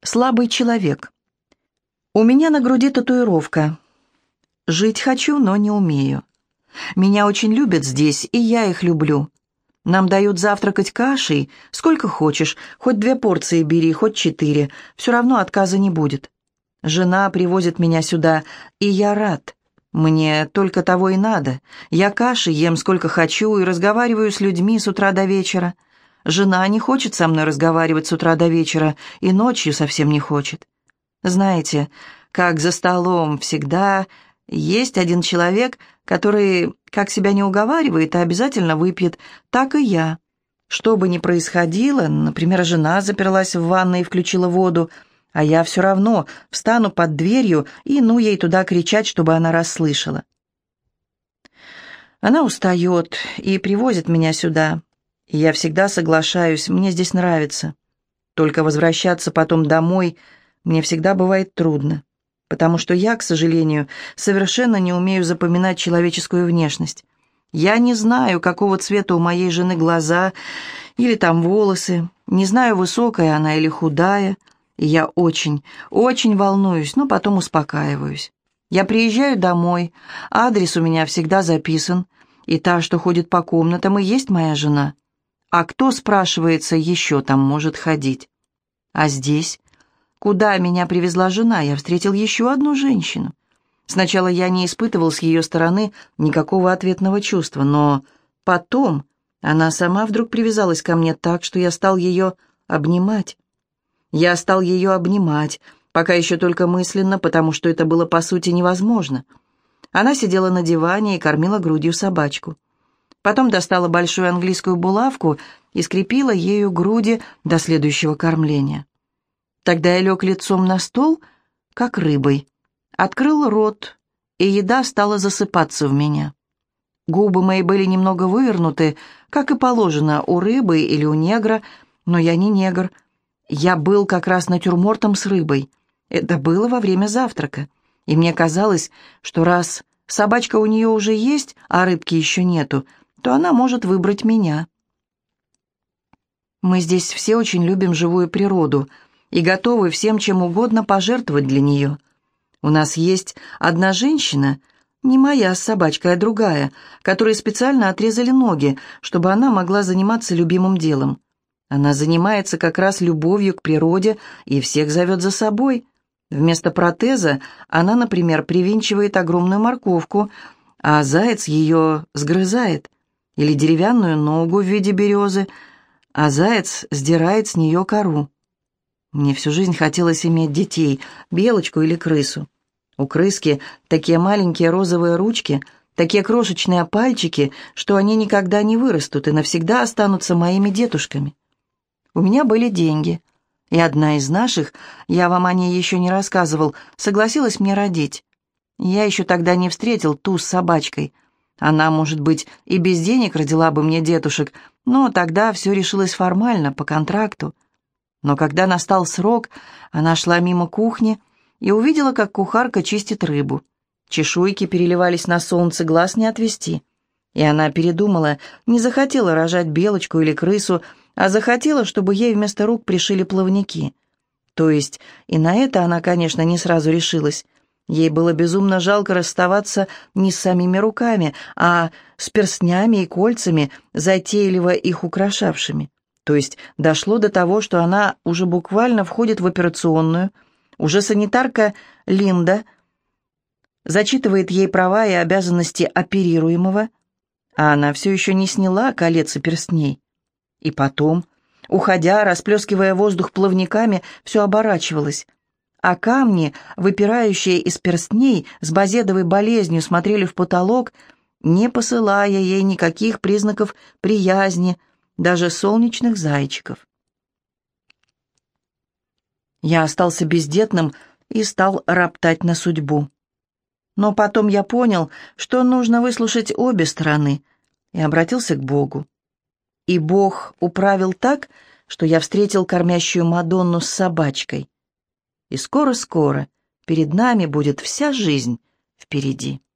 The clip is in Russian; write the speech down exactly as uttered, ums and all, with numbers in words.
Слабый человек. У меня на груди татуировка. Жить хочу, но не умею. Меня очень любят здесь, и я их люблю. Нам дают завтракать кашей, сколько хочешь, хоть две порции бери, хоть четыре, все равно отказа не будет. Жена привозит меня сюда, и я рад. Мне только того и надо. Я каши ем сколько хочу и разговариваю с людьми с утра до вечера. Жена не хочет со мной разговаривать с утра до вечера, и ночью совсем не хочет. Знаете, как за столом всегда есть один человек, который, как себя не уговаривает, а обязательно выпьет, так и я. Что бы ни происходило, например, жена заперлась в ванной и включила воду, а я все равно встану под дверью и ну ей туда кричать, чтобы она расслышала. Она устает и привозит меня сюда. И я всегда соглашаюсь, мне здесь нравится. Только возвращаться потом домой мне всегда бывает трудно, потому что я, к сожалению, совершенно не умею запоминать человеческую внешность. Я не знаю, какого цвета у моей жены глаза или там волосы, не знаю, высокая она или худая, и я очень, очень волнуюсь, но потом успокаиваюсь. Я приезжаю домой, адрес у меня всегда записан, и та, что ходит по комнатам, и есть моя жена. А кто, спрашивается, еще там может ходить? А здесь, куда меня привезла жена, я встретил еще одну женщину. Сначала я не испытывал с ее стороны никакого ответного чувства, но потом она сама вдруг привязалась ко мне так, что я стал ее обнимать. Я стал ее обнимать, пока еще только мысленно, потому что это было по сути невозможно. Она сидела на диване и кормила грудью собачку. Потом достала большую английскую булавку и скрепила ею груди до следующего кормления. Тогда я лег лицом на стол, как рыбой, открыл рот, и еда стала засыпаться в меня. Губы мои были немного вывернуты, как и положено у рыбы или у негра, но я не негр. Я был как раз натюрмортом с рыбой. Это было во время завтрака, и мне казалось, что раз собачка у нее уже есть, а рыбки еще нету, то она может выбрать меня. Мы здесь все очень любим живую природу и готовы всем чем угодно пожертвовать для нее. У нас есть одна женщина, не моя с собачкой, а другая, которой специально отрезали ноги, чтобы она могла заниматься любимым делом. Она занимается как раз любовью к природе и всех зовет за собой. Вместо протеза она, например, привинчивает огромную морковку, а заяц ее сгрызает. Или деревянную ногу в виде березы, а заяц сдирает с нее кору. Мне всю жизнь хотелось иметь детей, белочку или крысу. У крыски такие маленькие розовые ручки, такие крошечные пальчики, что они никогда не вырастут и навсегда останутся моими детушками. У меня были деньги, и одна из наших, я вам о ней еще не рассказывал, согласилась мне родить. Я еще тогда не встретил ту с собачкой. Она, может быть, и без денег родила бы мне детушек, но тогда все решилось формально, по контракту. Но когда настал срок, она шла мимо кухни и увидела, как кухарка чистит рыбу. Чешуйки переливались на солнце, глаз не отвести. И она передумала, не захотела рожать белочку или крысу, а захотела, чтобы ей вместо рук пришили плавники. То есть и на это она, конечно, не сразу решилась. Ей было безумно жалко расставаться не с самими руками, а с перстнями и кольцами, затейливо их украшавшими. То есть дошло до того, что она уже буквально входит в операционную, уже санитарка Линда зачитывает ей права и обязанности оперируемого, а она все еще не сняла колец и перстней. И потом, уходя, расплескивая воздух плавниками, все оборачивалось. А камни, выпирающие из перстней, с базедовой болезнью смотрели в потолок, не посылая ей никаких признаков приязни, даже солнечных зайчиков. Я остался бездетным и стал роптать на судьбу. Но потом я понял, что нужно выслушать обе стороны, и обратился к Богу. И Бог управил так, что я встретил кормящую Мадонну с собачкой. И скоро-скоро перед нами будет вся жизнь впереди.